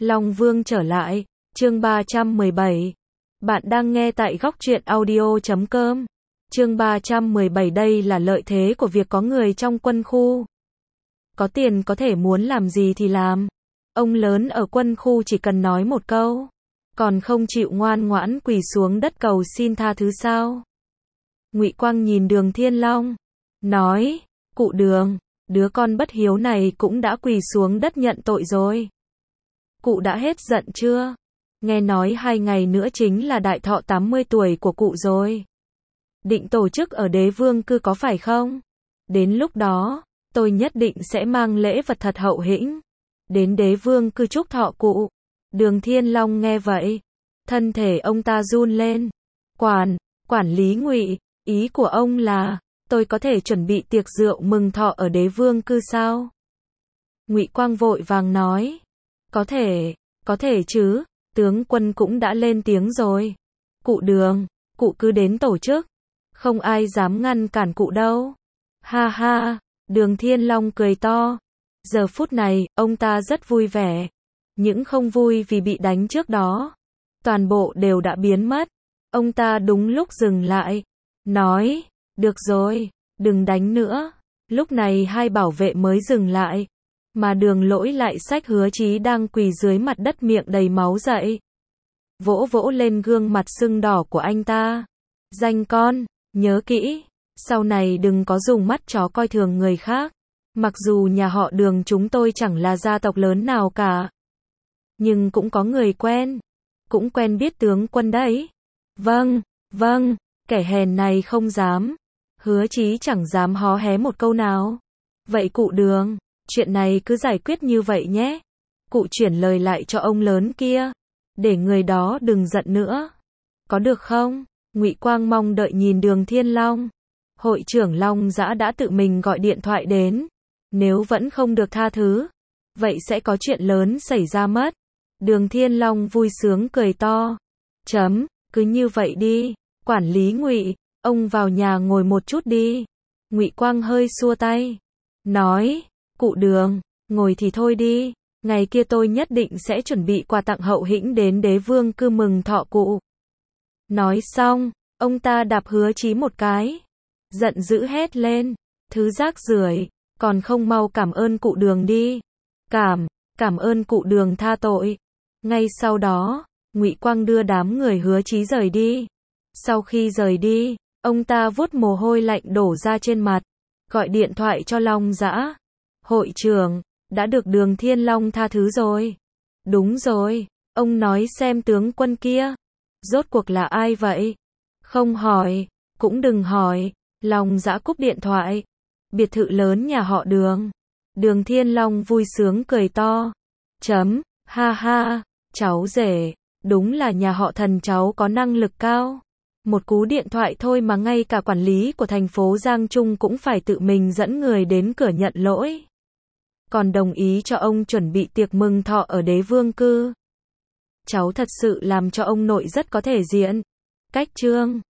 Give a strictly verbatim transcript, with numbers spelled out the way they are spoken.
Long Vương trở lại, chương ba trăm mười bảy. Bạn đang nghe tại góc truyện audio chấm com. Chương ba trăm mười bảy đây là lợi thế của việc có người trong quân khu. Có tiền có thể muốn làm gì thì làm. Ông lớn ở quân khu chỉ cần nói một câu, còn không chịu ngoan ngoãn quỳ xuống đất cầu xin tha thứ sao? Ngụy Quang nhìn Đường Thiên Long, nói, cụ Đường, đứa con bất hiếu này cũng đã quỳ xuống đất nhận tội rồi. Cụ đã hết giận chưa? Nghe nói hai ngày nữa chính là đại thọ tám mươi tuổi của cụ rồi. Định tổ chức ở Đế Vương Cư có phải không? Đến lúc đó, tôi nhất định sẽ mang lễ vật thật hậu hĩnh đến Đế Vương Cư chúc thọ cụ. Đường Thiên Long nghe vậy, thân thể ông ta run lên. Quản, quản lý Ngụy, ý của ông là, tôi có thể chuẩn bị tiệc rượu mừng thọ ở Đế Vương Cư sao? Ngụy Quang vội vàng nói, có thể, có thể chứ, tướng quân cũng đã lên tiếng rồi. Cụ Đường, cụ cứ đến tổ chức, không ai dám ngăn cản cụ đâu. Ha ha, Đường Thiên Long cười to. Giờ phút này, ông ta rất vui vẻ. Những không vui vì bị đánh trước đó, toàn bộ đều đã biến mất. Ông ta đúng lúc dừng lại, nói, được rồi, đừng đánh nữa. Lúc này hai bảo vệ mới dừng lại, mà Đường Lỗi lại xách Hứa Chí đang quỳ dưới mặt đất miệng đầy máu dậy. Vỗ vỗ lên gương mặt sưng đỏ của anh ta. Danh con, nhớ kỹ, sau này đừng có dùng mắt chó coi thường người khác. Mặc dù nhà họ Đường chúng tôi chẳng là gia tộc lớn nào cả, nhưng cũng có người quen, cũng quen biết tướng quân đấy. Vâng, vâng, kẻ hèn này không dám. Hứa Chí chẳng dám hó hé một câu nào. Vậy cụ Đường, chuyện này cứ giải quyết như vậy nhé. Cụ chuyển lời lại cho ông lớn kia, để người đó đừng giận nữa. Có được không? Ngụy Quang mong đợi nhìn Đường Thiên Long. Hội trưởng Long Dã đã tự mình gọi điện thoại đến. Nếu vẫn không được tha thứ, vậy sẽ có chuyện lớn xảy ra mất. Đường Thiên Long vui sướng cười to. Chấm, cứ như vậy đi. Quản lý Ngụy, ông vào nhà ngồi một chút đi. Ngụy Quang hơi xua tay, nói, cụ Đường, ngồi thì thôi đi. Ngày kia tôi nhất định sẽ chuẩn bị quà tặng hậu hĩnh đến Đế Vương Cư mừng thọ cụ. Nói xong, ông ta đạp Hứa Chí một cái, giận dữ hét lên, thứ rác rưởi, còn không mau cảm ơn cụ Đường đi. Cảm, cảm ơn cụ Đường tha tội. Ngay sau đó, Ngụy Quang đưa đám người Hứa Chí rời đi. Sau khi rời đi, ông ta vuốt mồ hôi lạnh đổ ra trên mặt, gọi điện thoại cho Long Dã. Hội trưởng, đã được Đường Thiên Long tha thứ rồi. Đúng rồi, ông nói xem tướng quân kia, rốt cuộc là ai vậy? Không hỏi, cũng đừng hỏi. Long Dã cúp điện thoại. Biệt thự lớn nhà họ Đường. Đường Thiên Long vui sướng cười to. Chấm, ha ha, cháu rể, đúng là nhà họ Thần cháu có năng lực cao. Một cú điện thoại thôi mà ngay cả quản lý của thành phố Giang Trung cũng phải tự mình dẫn người đến cửa nhận lỗi. Còn đồng ý cho ông chuẩn bị tiệc mừng thọ ở Đế Vương Cư. Cháu thật sự làm cho ông nội rất có thể diện. Cách chương